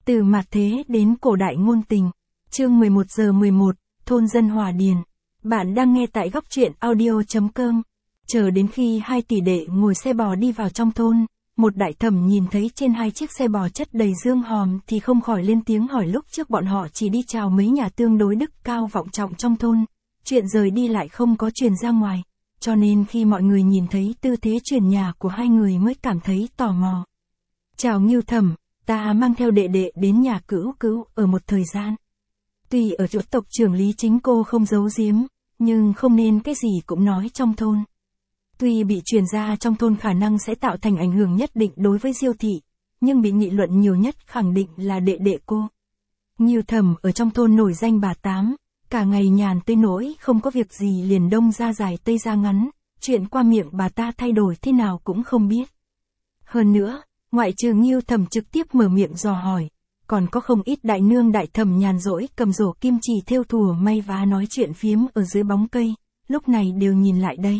Từ mạt thế đến cổ đại ngôn tình. Chương 11:11, thôn dân Hòa Điền. Bạn đang nghe tại góc truyện audio.com. Chờ đến khi hai tỷ đệ ngồi xe bò đi vào trong thôn, một đại thẩm nhìn thấy trên hai chiếc xe bò chất đầy dương hòm thì không khỏi lên tiếng hỏi, lúc trước bọn họ chỉ đi chào mấy nhà tương đối đức cao vọng trọng trong thôn, chuyện rời đi lại không có truyền ra ngoài, cho nên khi mọi người nhìn thấy tư thế chuyển nhà của hai người mới cảm thấy tò mò. Chào Ngưu thẩm, ta mang theo đệ đệ đến nhà Cữu Cữu ở một thời gian. Tuy ở chỗ tộc trưởng Lý Chính cô không giấu giếm, nhưng không nên cái gì cũng nói trong thôn. Tuy bị truyền ra trong thôn khả năng sẽ tạo thành ảnh hưởng nhất định đối với Diêu thị, nhưng bị nghị luận nhiều nhất khẳng định là đệ đệ cô. Ngưu thẩm ở trong thôn nổi danh bà Tám, cả ngày nhàn tới nỗi không có việc gì liền đông ra dài tây ra ngắn, chuyện qua miệng bà ta thay đổi thế nào cũng không biết. Hơn nữa, ngoại trừ Ngưu thẩm trực tiếp mở miệng dò hỏi, còn có không ít đại nương đại thẩm nhàn rỗi cầm rổ kim chỉ thêu thùa may vá nói chuyện phiếm ở dưới bóng cây, lúc này đều nhìn lại đây.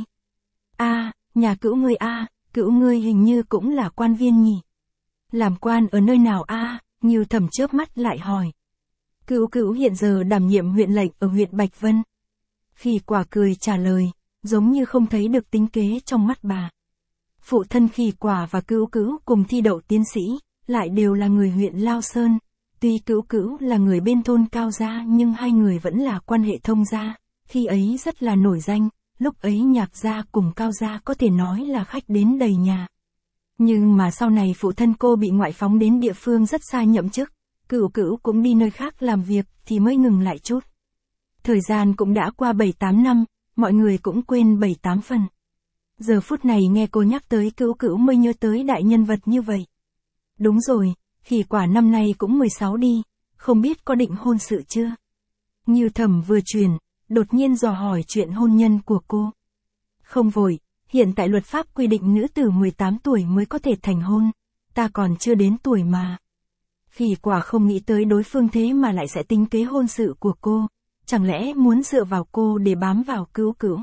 Nhà Cữu ngươi Cữu ngươi hình như cũng là quan viên nhỉ? Làm quan ở nơi nào Ngưu thẩm chớp mắt lại hỏi. Cữu Cữu hiện giờ đảm nhiệm huyện lệnh ở huyện Bạch Vân. Khi Quả cười trả lời, giống như không thấy được tính kế trong mắt bà. Phụ thân Khi Quả và Cữu Cữu cùng thi đậu tiến sĩ, lại đều là người huyện Lao Sơn. Tuy Cữu Cữu là người bên thôn Cao gia nhưng hai người vẫn là quan hệ thông gia, khi ấy rất là nổi danh, lúc ấy Nhạc gia cùng Cao gia có thể nói là khách đến đầy nhà. Nhưng mà sau này phụ thân cô bị ngoại phóng đến địa phương rất xa nhậm chức, Cữu Cữu cũng đi nơi khác làm việc thì mới ngừng lại chút. Thời gian cũng đã qua 7-8 năm, mọi người cũng quên 7-8 phần. Giờ phút này nghe cô nhắc tới Cữu Cữu mới nhớ tới đại nhân vật như vậy. Đúng rồi, Khi Quả năm nay cũng 16 đi, không biết có định hôn sự chưa? Ngưu thẩm vừa truyền, đột nhiên dò hỏi chuyện hôn nhân của cô. Không vội, hiện tại luật pháp quy định nữ tử 18 tuổi mới có thể thành hôn, ta còn chưa đến tuổi mà. Khi Quả không nghĩ tới đối phương thế mà lại sẽ tính kế hôn sự của cô, chẳng lẽ muốn dựa vào cô để bám vào Cữu Cữu?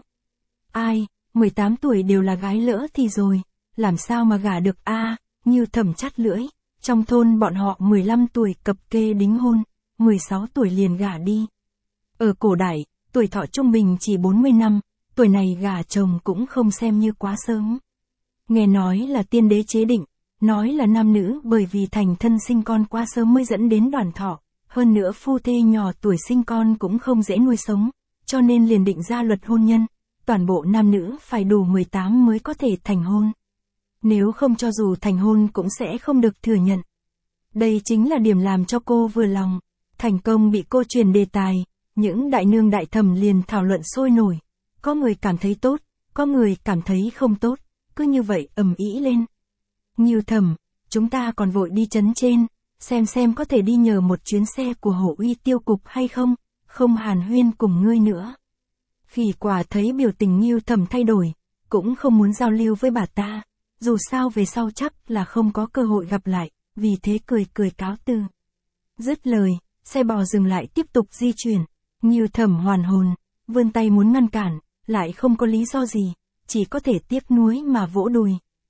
18 tuổi đều là gái lỡ thì rồi, làm sao mà gả được Ngưu thẩm chắt lưỡi, trong thôn bọn họ 15 tuổi cập kê đính hôn, 16 tuổi liền gả đi. Ở cổ đại, tuổi thọ trung bình chỉ 40 năm, tuổi này gả chồng cũng không xem như quá sớm. Nghe nói là tiên đế chế định, nói là nam nữ bởi vì thành thân sinh con quá sớm mới dẫn đến đoàn thọ, hơn nữa phu thê nhỏ tuổi sinh con cũng không dễ nuôi sống, cho nên liền định ra luật hôn nhân, toàn bộ nam nữ phải đủ 18 mới có thể thành hôn. Nếu không cho dù thành hôn cũng sẽ không được thừa nhận. Đây chính là điểm làm cho cô vừa lòng, thành công bị cô truyền đề tài, những đại nương đại thẩm liền thảo luận sôi nổi, có người cảm thấy tốt, có người cảm thấy không tốt, cứ như vậy ầm ĩ lên. Ngưu thẩm, chúng ta còn vội đi trấn trên, xem có thể đi nhờ một chuyến xe của Hổ Uy tiêu cục hay không, không hàn huyên cùng ngươi nữa. Khi Quả thấy biểu tình Ngưu thẩm thay đổi, cũng không muốn giao lưu với bà ta, dù sao về sau chắc là không có cơ hội gặp lại, vì thế cười cáo từ. Dứt lời, xe bò dừng lại tiếp tục di chuyển, Ngưu thẩm hoàn hồn, vươn tay muốn ngăn cản, lại không có lý do gì, chỉ có thể tiếc nuối mà vỗ đùi.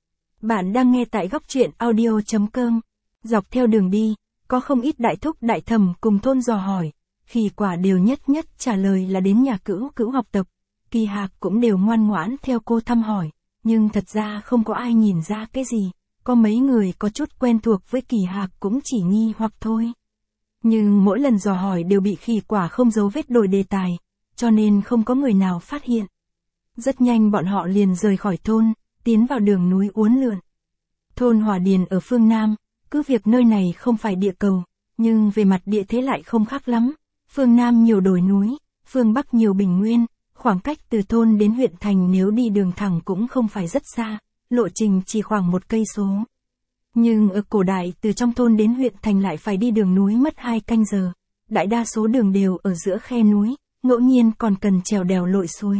Bạn đang nghe tại góc truyện audio.com. Dọc theo đường đi, có không ít đại thúc đại thẩm cùng thôn dò hỏi, Khi Quả đều nhất trả lời là đến nhà Cữu Cữu học tập, Kỳ Hạc cũng đều ngoan ngoãn theo cô thăm hỏi, nhưng thật ra không có ai nhìn ra cái gì, có mấy người có chút quen thuộc với Kỳ Hạc cũng chỉ nghi hoặc thôi. Nhưng mỗi lần dò hỏi đều bị Khi Quả không giấu vết đổi đề tài, cho nên không có người nào phát hiện. Rất nhanh bọn họ liền rời khỏi thôn, tiến vào đường núi uốn lượn. Thôn Hòa Điền ở phương Nam, cứ việc nơi này không phải địa cầu, nhưng về mặt địa thế lại không khác lắm. Phương Nam nhiều đồi núi, phương Bắc nhiều bình nguyên, khoảng cách từ thôn đến huyện thành nếu đi đường thẳng cũng không phải rất xa, lộ trình chỉ khoảng 1 cây số. Nhưng ở cổ đại từ trong thôn đến huyện thành lại phải đi đường núi mất 2 canh giờ, đại đa số đường đều ở giữa khe núi, ngẫu nhiên còn cần trèo đèo lội suối.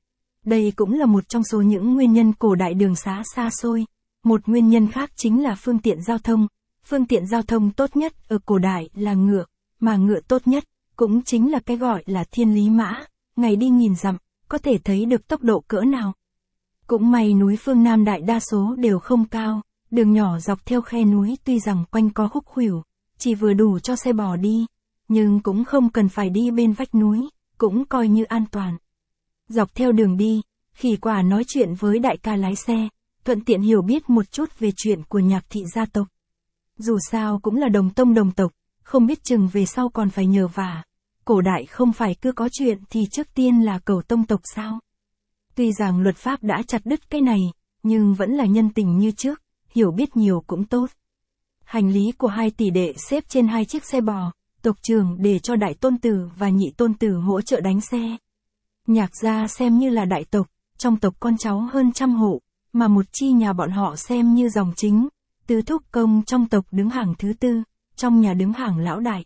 Đây cũng là một trong số những nguyên nhân cổ đại đường xá xa xôi. Một nguyên nhân khác chính là phương tiện giao thông. Phương tiện giao thông tốt nhất ở cổ đại là ngựa, mà ngựa tốt nhất cũng chính là cái gọi là thiên lý mã, ngày đi 1000 dặm, có thể thấy được tốc độ cỡ nào. Cũng may núi phương Nam đại đa số đều không cao, đường nhỏ dọc theo khe núi tuy rằng quanh co khúc khuỷu, chỉ vừa đủ cho xe bò đi, nhưng cũng không cần phải đi bên vách núi, cũng coi như an toàn. Dọc theo đường đi, Khỉ Quả nói chuyện với đại ca lái xe, thuận tiện hiểu biết một chút về chuyện của Nhạc thị gia tộc. Dù sao cũng là đồng tông đồng tộc, không biết chừng về sau còn phải nhờ vả. Cổ đại không phải cứ có chuyện thì trước tiên là cầu tông tộc sao? Tuy rằng luật pháp đã chặt đứt cái này, nhưng vẫn là nhân tình như trước, hiểu biết nhiều cũng tốt. Hành lý của hai tỷ đệ xếp trên hai chiếc xe bò, tộc trưởng để cho đại tôn tử và nhị tôn tử hỗ trợ đánh xe. Nhạc gia xem như là đại tộc, trong tộc con cháu hơn 100 hộ, mà một chi nhà bọn họ xem như dòng chính. Tứ thúc công trong tộc đứng hàng thứ tư, trong nhà đứng hàng lão đại.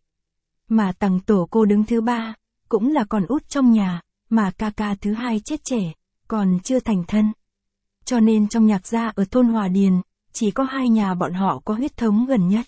Mà tằng tổ cô đứng thứ ba, cũng là con út trong nhà, mà ca ca thứ hai chết trẻ, còn chưa thành thân. Cho nên trong Nhạc gia ở thôn Hòa Điền, chỉ có hai nhà bọn họ có huyết thống gần nhất.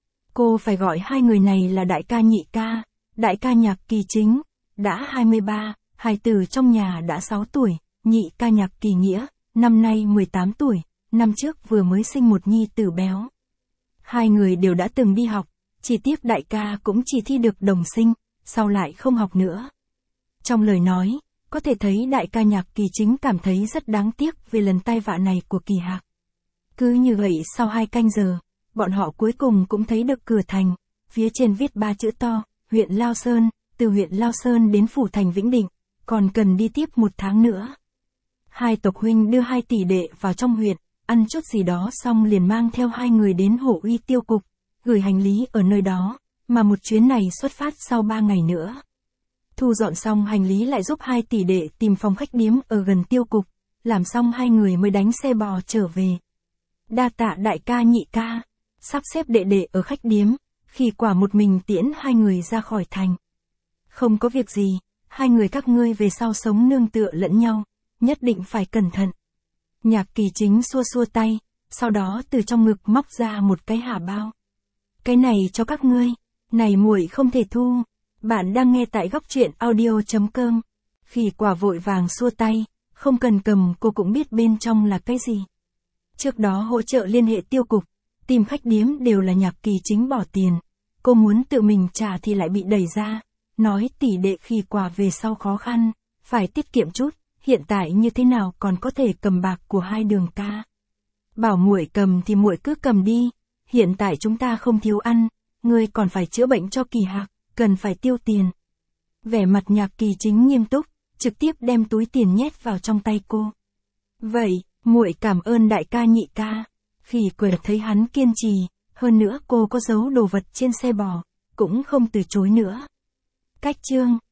Cô phải gọi hai người này là đại ca nhị ca, đại ca Nhạc Kỳ Chính, đã 23, hài tử trong nhà đã 6 tuổi, nhị ca Nhạc Kỳ Nghĩa, năm nay 18 tuổi, năm trước vừa mới sinh một nhi tử béo. Hai người đều đã từng đi học, chỉ tiếc đại ca cũng chỉ thi được đồng sinh, sau lại không học nữa. Trong lời nói, có thể thấy đại ca Nhạc Kỳ Chính cảm thấy rất đáng tiếc về lần tai vạ này của Kỳ Hạc. Cứ như vậy sau 2 canh giờ, bọn họ cuối cùng cũng thấy được cửa thành, phía trên viết 3 chữ to, huyện Lao Sơn, từ huyện Lao Sơn đến phủ thành Vĩnh Định, còn cần đi tiếp 1 tháng nữa. Hai tộc huynh đưa hai tỷ đệ vào trong huyện, ăn chút gì đó xong liền mang theo hai người đến Hổ Uy tiêu cục, gửi hành lý ở nơi đó, mà một chuyến này xuất phát sau 3 ngày nữa. Thu dọn xong hành lý lại giúp hai tỷ đệ tìm phòng khách điếm ở gần tiêu cục, làm xong hai người mới đánh xe bò trở về. Đa tạ đại ca nhị ca, sắp xếp đệ đệ ở khách điếm, Khỉ Quả một mình tiễn hai người ra khỏi thành. Không có việc gì, hai người các ngươi về sau sống nương tựa lẫn nhau, nhất định phải cẩn thận. Nhạc Kỳ Chính xua xua tay, sau đó từ trong ngực móc ra một cái hà bao. Cái này cho các ngươi, này muội không thể thu. Bạn đang nghe tại góc truyện audio.com. Khỉ Quả vội vàng xua tay, không cần cầm, cô cũng biết bên trong là cái gì. Trước đó hỗ trợ liên hệ tiêu cục, tìm khách điếm đều là Nhạc Kỳ Chính bỏ tiền. Cô muốn tự mình trả thì lại bị đẩy ra, nói tỷ đệ Khỉ Quả về sau khó khăn, phải tiết kiệm chút, hiện tại như thế nào còn có thể cầm bạc của hai đường ca. Bảo muội cầm thì muội cứ cầm đi, hiện tại chúng ta không thiếu ăn, ngươi còn phải chữa bệnh cho Kỳ Hạc, cần phải tiêu tiền. Vẻ mặt Nhạc Kỳ Chính nghiêm túc, trực tiếp đem túi tiền nhét vào trong tay cô. Vậy, muội cảm ơn đại ca nhị ca. Khỉ Quả thấy hắn kiên trì, hơn nữa cô có giấu đồ vật trên xe bò, cũng không từ chối nữa. Cách chương